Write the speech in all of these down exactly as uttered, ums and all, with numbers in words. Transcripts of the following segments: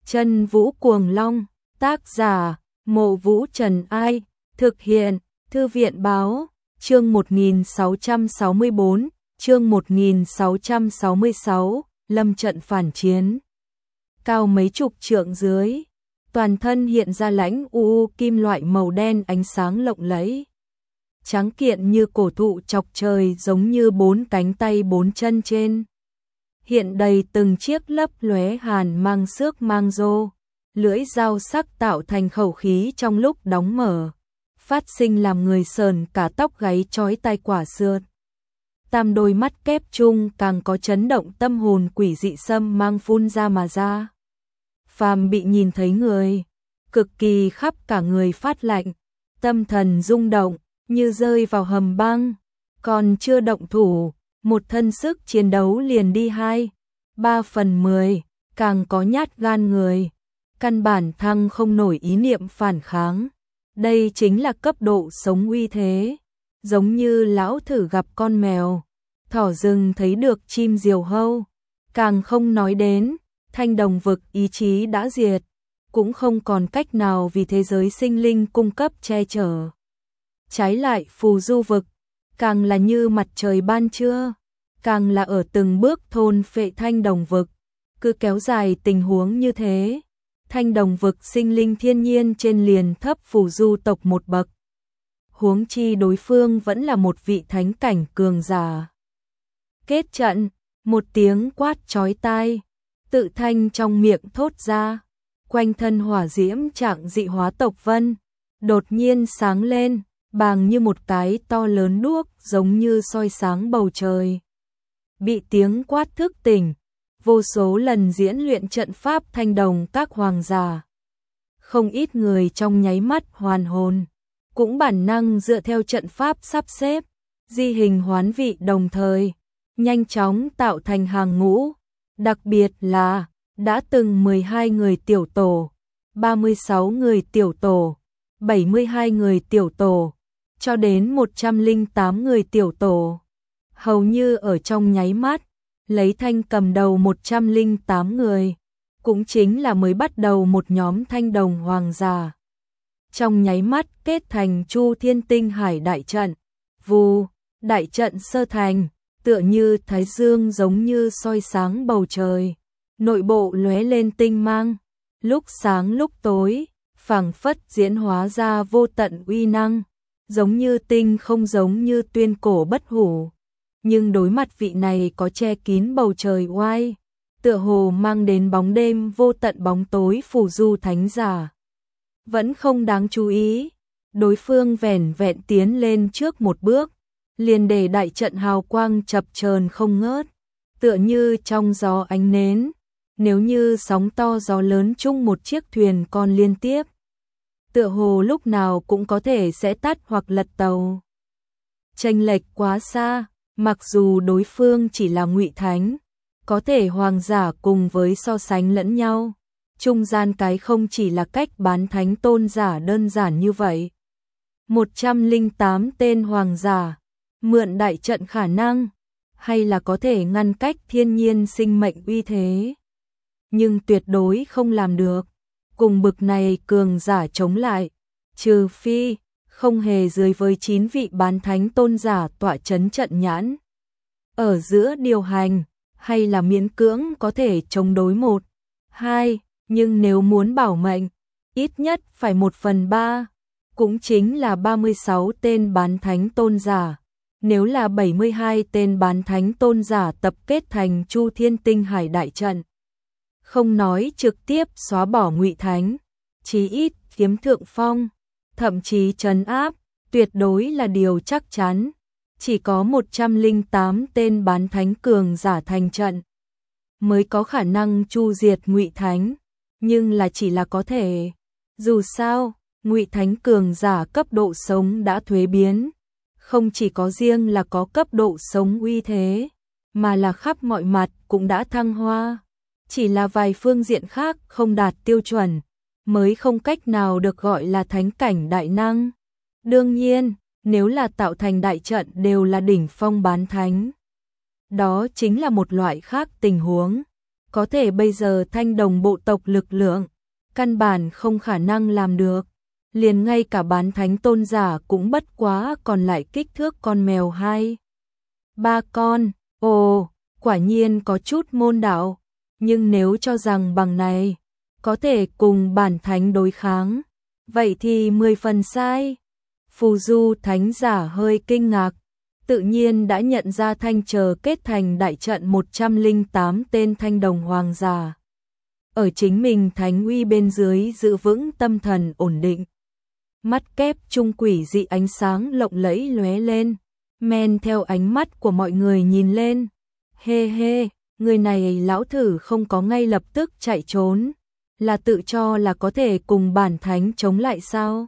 Chân Vũ Cuồng Long, tác giả, Mộ Vũ Trần Ai, thực hiện, Thư viện Báo, chương một nghìn sáu trăm sáu mươi bốn, chương một nghìn sáu trăm sáu mươi sáu, lâm trận phản chiến. Cao mấy chục trượng dưới, toàn thân hiện ra lãnh u u kim loại màu đen ánh sáng lộng lẫy. Tráng kiện như cổ thụ chọc trời, giống như bốn cánh tay bốn chân trên. Hiện đầy từng chiếc lấp lóe hàn mang xước mang rô, lưỡi dao sắc tạo thành khẩu khí trong lúc đóng mở, phát sinh làm người sờn cả tóc gáy chói tai quả xưa. Tam đôi mắt kép chung càng có chấn động tâm hồn quỷ dị xâm mang phun ra mà ra. Phàm bị nhìn thấy người, cực kỳ khắp cả người phát lạnh, tâm thần rung động, như rơi vào hầm băng, còn chưa động thủ, một thân sức chiến đấu liền đi hai, ba phần mười, càng có nhát gan người, căn bản thăng không nổi ý niệm phản kháng. Đây chính là cấp độ sống uy thế, giống như lão thử gặp con mèo, thỏ rừng thấy được chim diều hâu, càng không nói đến, thanh đồng vực ý chí đã diệt, cũng không còn cách nào vì thế giới sinh linh cung cấp che chở. Trái lại phù du vực, càng là như mặt trời ban trưa, càng là ở từng bước thôn phệ thanh đồng vực, cứ kéo dài tình huống như thế. Thanh đồng vực sinh linh thiên nhiên trên liền thấp phù du tộc một bậc. Huống chi đối phương vẫn là một vị thánh cảnh cường giả. Kết trận, một tiếng quát chói tai, tự thanh trong miệng thốt ra, quanh thân hỏa diễm trạng dị hóa tộc vân, đột nhiên sáng lên, bàng như một cái to lớn đuốc giống như soi sáng bầu trời. Bị tiếng quát thức tỉnh, vô số lần diễn luyện trận pháp thanh đồng các hoàng giả. Không ít người trong nháy mắt hoàn hồn, cũng bản năng dựa theo trận pháp sắp xếp, di hình hoán vị đồng thời, nhanh chóng tạo thành hàng ngũ, đặc biệt là đã từng mười hai người tiểu tổ, ba mươi sáu người tiểu tổ, bảy mươi hai người tiểu tổ, cho đến một trăm lẻ tám người tiểu tổ. Hầu như ở trong nháy mắt, lấy thanh cầm đầu một trăm lẻ tám người, cũng chính là mới bắt đầu một nhóm thanh đồng hoàng giả. Trong nháy mắt kết thành Chu Thiên Tinh Hải đại trận, vù, đại trận sơ thành, tựa như thái dương giống như soi sáng bầu trời, nội bộ lóe lên tinh mang, lúc sáng lúc tối, phảng phất diễn hóa ra vô tận uy năng, giống như tinh không giống như tuyên cổ bất hủ. Nhưng đối mặt vị này có che kín bầu trời oai, tựa hồ mang đến bóng đêm vô tận bóng tối phù du thánh giả. Vẫn không đáng chú ý, đối phương vẻn vẹn tiến lên trước một bước, liền để đại trận hào quang chập chờn không ngớt, tựa như trong gió ánh nến, nếu như sóng to gió lớn chung một chiếc thuyền con liên tiếp. Tựa hồ lúc nào cũng có thể sẽ tắt hoặc lật tàu. Chênh lệch quá xa. Mặc dù đối phương chỉ là ngụy thánh, có thể hoàng giả cùng với so sánh lẫn nhau, trung gian cái không chỉ là cách bán thánh tôn giả đơn giản như vậy. một trăm lẻ tám tên hoàng giả, mượn đại trận khả năng, hay là có thể ngăn cách thiên nhiên sinh mệnh uy thế. Nhưng tuyệt đối không làm được, cùng bực này cường giả chống lại, trừ phi không hề dưới với chín vị bán thánh tôn giả tọa chấn trận nhãn. Ở giữa điều hành, hay là miễn cưỡng có thể chống đối một, hai, nhưng nếu muốn bảo mệnh, ít nhất phải một phần ba, cũng chính là ba mươi sáu tên bán thánh tôn giả. Nếu là bảy mươi hai tên bán thánh tôn giả tập kết thành Chu Thiên Tinh Hải đại trận, không nói trực tiếp xóa bỏ ngụy thánh, chí ít chiếm thượng phong, thậm chí trấn áp, tuyệt đối là điều chắc chắn. Chỉ có một trăm lẻ tám tên bán thánh cường giả thành trận, mới có khả năng chu diệt ngụy thánh, nhưng là chỉ là có thể. Dù sao, ngụy thánh cường giả cấp độ sống đã thuế biến, không chỉ có riêng là có cấp độ sống uy thế, mà là khắp mọi mặt cũng đã thăng hoa. Chỉ là vài phương diện khác không đạt tiêu chuẩn, mới không cách nào được gọi là thánh cảnh đại năng. Đương nhiên, nếu là tạo thành đại trận đều là đỉnh phong bán thánh, đó chính là một loại khác tình huống. có thể bây giờ thanh đồng bộ tộc lực lượng, căn bản không khả năng làm được. Liền ngay cả bán thánh tôn giả cũng bất quá còn lại kích thước con mèo hai. Ba con, ồ, quả nhiên có chút môn đạo, nhưng nếu cho rằng bằng này, có thể cùng bản thánh đối kháng, vậy thì mười phần sai. Phù Du thánh giả hơi kinh ngạc, tự nhiên đã nhận ra thanh chờ kết thành đại trận một trăm lẻ tám tên thanh đồng hoàng giả. Ở chính mình thánh uy bên dưới giữ vững tâm thần ổn định. Mắt kép trung quỷ dị ánh sáng lộng lẫy lóe lên, men theo ánh mắt của mọi người nhìn lên. Hê hê, người này lão thử không có ngay lập tức chạy trốn, là tự cho là có thể cùng bản thánh chống lại sao?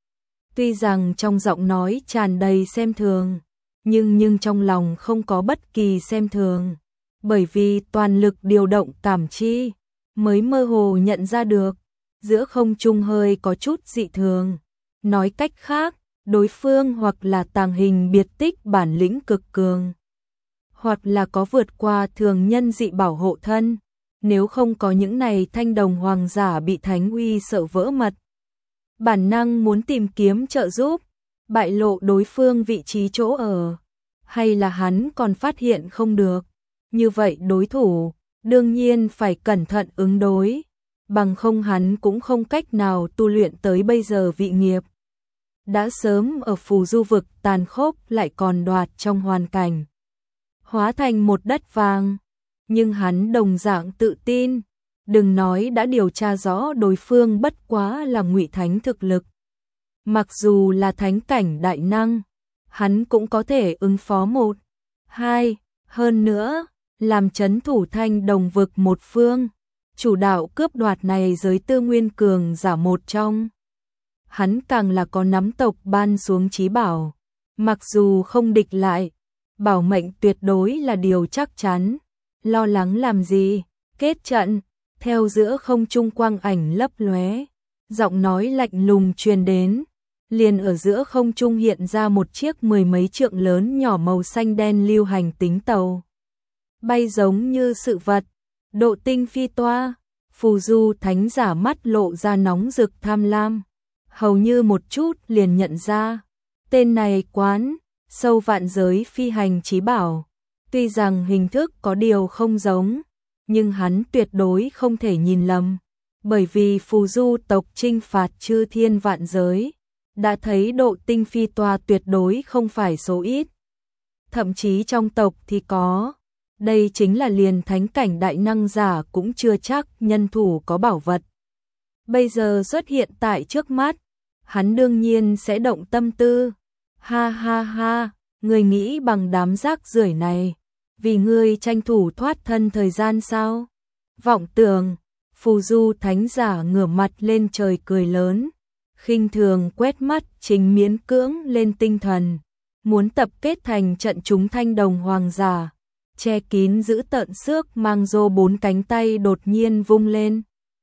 Tuy rằng trong giọng nói tràn đầy xem thường, nhưng nhưng trong lòng không có bất kỳ xem thường, bởi vì toàn lực điều động cảm chi, mới mơ hồ nhận ra được, giữa không trung hơi có chút dị thường. Nói cách khác, đối phương hoặc là tàng hình biệt tích bản lĩnh cực cường, hoặc là có vượt qua thường nhân dị bảo hộ thân, nếu không có những này thanh đồng hoàng giả bị thánh uy sợ vỡ mật. Bản năng muốn tìm kiếm trợ giúp, bại lộ đối phương vị trí chỗ ở, hay là hắn còn phát hiện không được, như vậy đối thủ, đương nhiên phải cẩn thận ứng đối, bằng không hắn cũng không cách nào tu luyện tới bây giờ vị nghiệp. Đã sớm ở phù du vực tàn khốc lại còn đoạt trong hoàn cảnh, hóa thành một đất vàng, nhưng hắn đồng dạng tự tin, đừng nói đã điều tra rõ đối phương bất quá là ngụy thánh thực lực. Mặc dù là thánh cảnh đại năng, hắn cũng có thể ứng phó một, hai, hơn nữa, làm chấn thủ thanh đồng vực một phương, chủ đạo cướp đoạt này giới tư nguyên cường giả một trong. Hắn càng là có nắm tộc ban xuống chí bảo, mặc dù không địch lại, bảo mệnh tuyệt đối là điều chắc chắn, lo lắng làm gì, kết trận, theo giữa không trung quang ảnh lấp lóe, giọng nói lạnh lùng truyền đến, liền ở giữa không trung hiện ra một chiếc mười mấy trượng lớn nhỏ màu xanh đen lưu hành tính tàu. Bay giống như sự vật, độ tinh phi toa, phù du thánh giả mắt lộ ra nóng rực tham lam, hầu như một chút liền nhận ra, tên này quán, sâu vạn giới phi hành chí bảo, tuy rằng hình thức có điều không giống, nhưng hắn tuyệt đối không thể nhìn lầm, bởi vì phù du tộc chinh phạt chư thiên vạn giới, đã thấy độ tinh phi toa tuyệt đối không phải số ít. Thậm chí trong tộc thì có, đây chính là liền thánh cảnh đại năng giả cũng chưa chắc nhân thủ có bảo vật. Bây giờ xuất hiện tại trước mắt, hắn đương nhiên sẽ động tâm tư. Ha ha ha, người nghĩ bằng đám rác rưởi này, vì ngươi tranh thủ thoát thân thời gian sao? Vọng tưởng, phù du thánh giả ngửa mặt lên trời cười lớn, khinh thường quét mắt chính miễn cưỡng lên tinh thần, muốn tập kết thành trận chúng thanh đồng hoàng giả, che kín giữ tợn xước mang rô bốn cánh tay đột nhiên vung lên.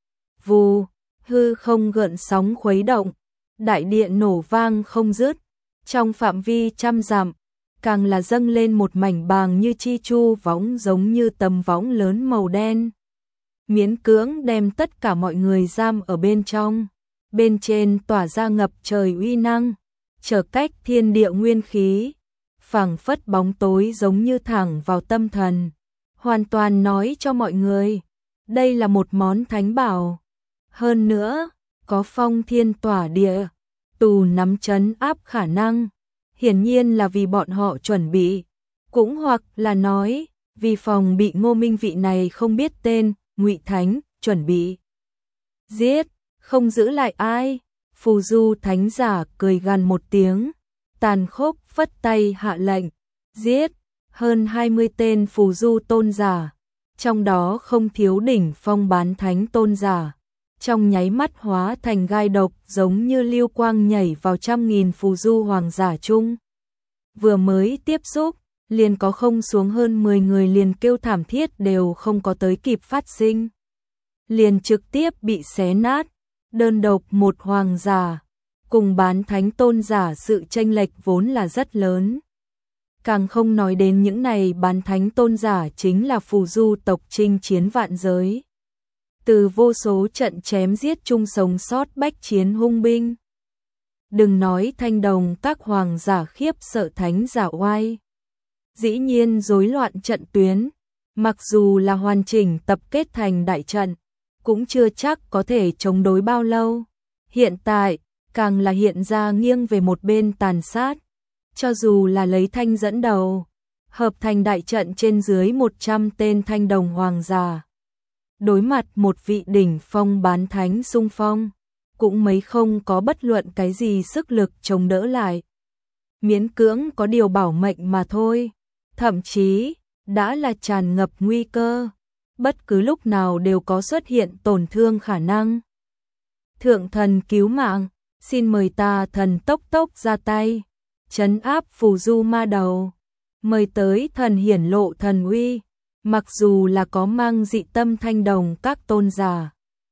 Vù, hư không gợn sóng khuấy động, đại điện nổ vang không dứt, trong phạm vi trăm dặm, càng là dâng lên một mảnh bàng như chi chu võng giống như tấm võng lớn màu đen. Miễn cưỡng đem tất cả mọi người giam ở bên trong, bên trên tỏa ra ngập trời uy năng, trở cách thiên địa nguyên khí, phảng phất bóng tối giống như thẳng vào tâm thần, hoàn toàn nói cho mọi người, đây là một món thánh bảo. Hơn nữa, có phong thiên tỏa địa, tù nắm trấn áp khả năng, hiển nhiên là vì bọn họ chuẩn bị, cũng hoặc là nói, vì phòng bị Ngô Minh vị này không biết tên, ngụy thánh, chuẩn bị. Giết, không giữ lại ai, phù du thánh giả cười gằn một tiếng, tàn khốc phất tay hạ lệnh, giết, hơn hai mươi tên phù du tôn giả, trong đó không thiếu đỉnh phong bán thánh tôn giả. Trong nháy mắt hóa thành gai độc giống như lưu quang nhảy vào trăm nghìn phù du hoàng giả chung. Vừa mới tiếp xúc, liền có không xuống hơn mười người liền kêu thảm thiết đều không có tới kịp phát sinh. Liền trực tiếp bị xé nát, đơn độc một hoàng giả, cùng bán thánh tôn giả sự chênh lệch vốn là rất lớn. Càng không nói đến những này bán thánh tôn giả chính là phù du tộc chinh chiến vạn giới. Từ vô số trận chém giết chung sống sót bách chiến hung binh. Đừng nói thanh đồng các hoàng giả khiếp sợ thánh giả oai. Dĩ nhiên rối loạn trận tuyến, mặc dù là hoàn chỉnh tập kết thành đại trận, cũng chưa chắc có thể chống đối bao lâu. Hiện tại, càng là hiện ra nghiêng về một bên tàn sát. Cho dù là lấy thanh dẫn đầu, hợp thành đại trận trên dưới một trăm tên thanh đồng hoàng giả. Đối mặt một vị đỉnh phong bán thánh xung phong, cũng mấy không có bất luận cái gì sức lực chống đỡ lại. Miễn cưỡng có điều bảo mệnh mà thôi, thậm chí đã là tràn ngập nguy cơ, bất cứ lúc nào đều có xuất hiện tổn thương khả năng. Thượng thần cứu mạng, xin mời ta thần tốc tốc ra tay, trấn áp phù du ma đầu, mời tới thần hiển lộ thần uy, mặc dù là có mang dị tâm thanh đồng các tôn giả.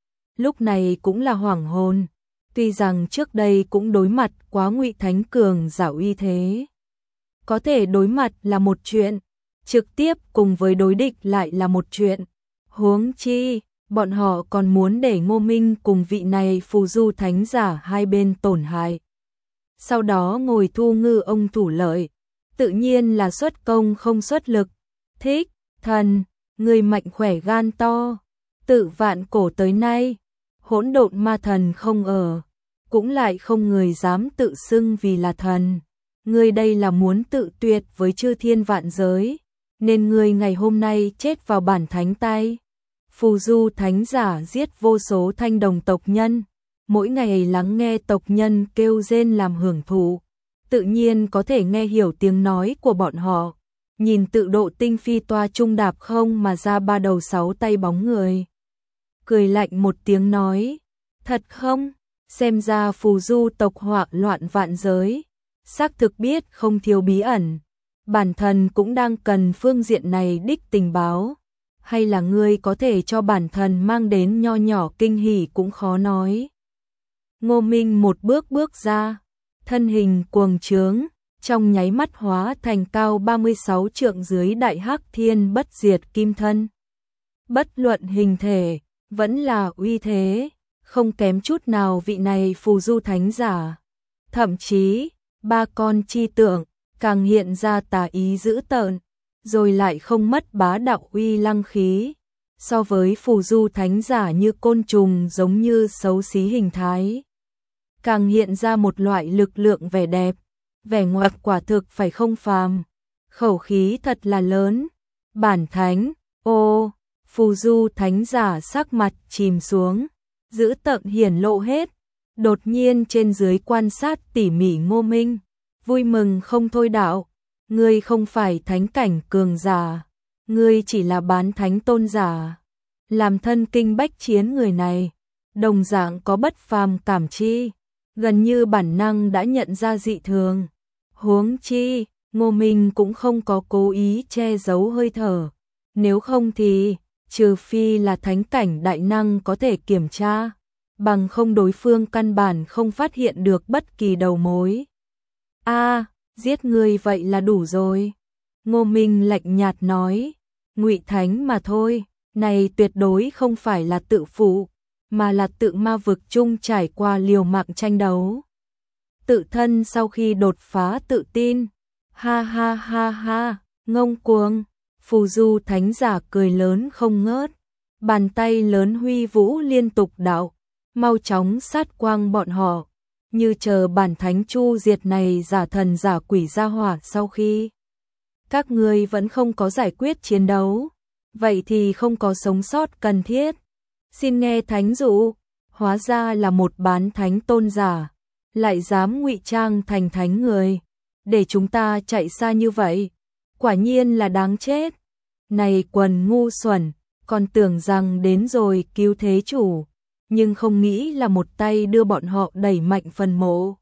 Lúc này cũng là hoảng hồn, tuy rằng trước đây cũng đối mặt quá ngụy thánh cường giả uy thế. Có thể đối mặt là một chuyện, trực tiếp cùng với đối địch lại là một chuyện. Huống chi, bọn họ còn muốn để Ngô Minh cùng vị này phù du thánh giả hai bên tổn hại. Sau đó ngồi thu ngư ông thủ lợi, tự nhiên là xuất công không xuất lực. Thích, thần, người mạnh khỏe gan to, tự vạn cổ tới nay, hỗn độn ma thần không ở, cũng lại không người dám tự xưng vì là thần. Ngươi đây là muốn tự tuyệt với chư thiên vạn giới, nên ngươi ngày hôm nay chết vào bản thánh tay. Phù du thánh giả giết vô số thanh đồng tộc nhân, mỗi ngày lắng nghe tộc nhân kêu rên làm hưởng thụ, tự nhiên có thể nghe hiểu tiếng nói của bọn họ. Nhìn tự độ tinh phi toa trung đạp không mà ra ba đầu sáu tay bóng người. Cười lạnh một tiếng nói, thật không, xem ra phù du tộc họa loạn vạn giới, xác thực biết không thiếu bí ẩn. Bản thân cũng đang cần phương diện này đích tình báo, hay là ngươi có thể cho bản thân mang đến nho nhỏ kinh hỉ cũng khó nói. Ngô Minh một bước bước ra, thân hình cuồng trướng, trong nháy mắt hóa thành cao ba mươi sáu trượng dưới đại hắc thiên bất diệt kim thân. Bất luận hình thể, vẫn là uy thế, không kém chút nào vị này phù du thánh giả. Thậm chí, ba con chi tượng, càng hiện ra tà ý dữ tợn, rồi lại không mất bá đạo uy lăng khí. So với phù du thánh giả như côn trùng giống như xấu xí hình thái, càng hiện ra một loại lực lượng vẻ đẹp, vẻ ngoặc quả thực phải không phàm. Khẩu khí thật là lớn. Bản thánh, ô, phù du thánh giả sắc mặt chìm xuống, dữ tợn hiển lộ hết. Đột nhiên trên dưới quan sát tỉ mỉ Ngô Minh, vui mừng không thôi đạo, ngươi không phải thánh cảnh cường giả, ngươi chỉ là bán thánh tôn giả. Làm thân kinh bách chiến người này, đồng dạng có bất phàm cảm chi, gần như bản năng đã nhận ra dị thường. Huống chi, Ngô Minh cũng không có cố ý che giấu hơi thở, nếu không thì, trừ phi là thánh cảnh đại năng có thể kiểm tra, bằng không đối phương căn bản không phát hiện được bất kỳ đầu mối. A, à, giết ngươi vậy là đủ rồi. Ngô Minh lạnh nhạt nói, ngụy thánh mà thôi, này tuyệt đối không phải là tự phụ, mà là tự ma vực chung trải qua liều mạng tranh đấu. Tự thân sau khi đột phá tự tin, ha ha ha ha, ngông cuồng, phù du thánh giả cười lớn không ngớt, bàn tay lớn huy vũ liên tục đạo, mau chóng sát quang bọn họ, như chờ bản thánh chu diệt này giả thần giả quỷ ra hỏa. Sau khi các ngươi vẫn không có giải quyết chiến đấu, vậy thì không có sống sót cần thiết. Xin nghe thánh dụ, hóa ra là một bán thánh tôn giả, lại dám ngụy trang thành thánh người, để chúng ta chạy xa như vậy, quả nhiên là đáng chết. Này quần ngu xuẩn, còn tưởng rằng đến rồi cứu thế chủ, nhưng không nghĩ là một tay đưa bọn họ đẩy mạnh phần mộ.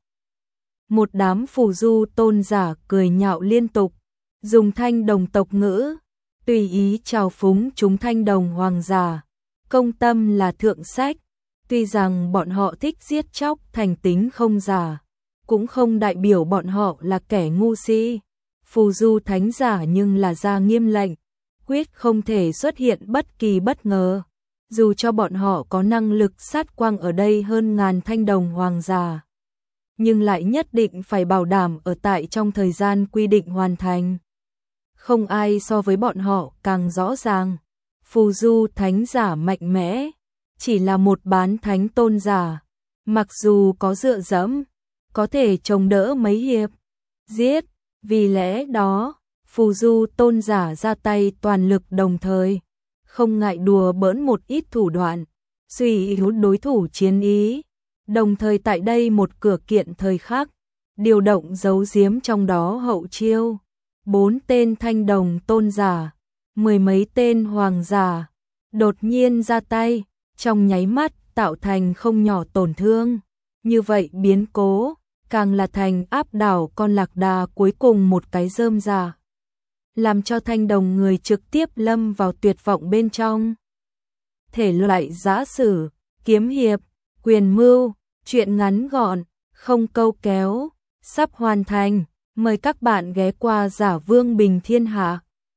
Một đám phù du tôn giả cười nhạo liên tục, dùng thanh đồng tộc ngữ, tùy ý trào phúng chúng thanh đồng hoàng giả, công tâm là thượng sách. Tuy rằng bọn họ thích giết chóc thành tính không giả, cũng không đại biểu bọn họ là kẻ ngu si. phù du thánh giả nhưng là ra nghiêm lệnh, quyết không thể xuất hiện bất kỳ bất ngờ. Dù cho bọn họ có năng lực sát quang ở đây hơn ngàn thanh đồng hoàng giả, nhưng lại nhất định phải bảo đảm ở tại trong thời gian quy định hoàn thành. Không ai so với bọn họ càng rõ ràng, phù du thánh giả mạnh mẽ, chỉ là một bán thánh tôn giả, mặc dù có dựa dẫm, có thể chống đỡ mấy hiệp, giết, vì lẽ đó, phù du tôn giả ra tay toàn lực đồng thời, không ngại đùa bỡn một ít thủ đoạn, suy yếu đối thủ chiến ý, đồng thời tại đây một cửa kiện thời khắc, điều động giấu giếm trong đó hậu chiêu, bốn tên thanh đồng tôn giả, mười mấy tên hoàng giả, đột nhiên ra tay, trong nháy mắt tạo thành không nhỏ tổn thương, như vậy biến cố, càng là thành áp đảo con lạc đà cuối cùng một cái rơm rà, làm cho thanh đồng người trực tiếp lâm vào tuyệt vọng bên trong. Thể loại giã sử, kiếm hiệp, quyền mưu, truyện ngắn gọn, không câu kéo, sắp hoàn thành, mời các bạn ghé qua Giả Vương Bình Thiên Hạ.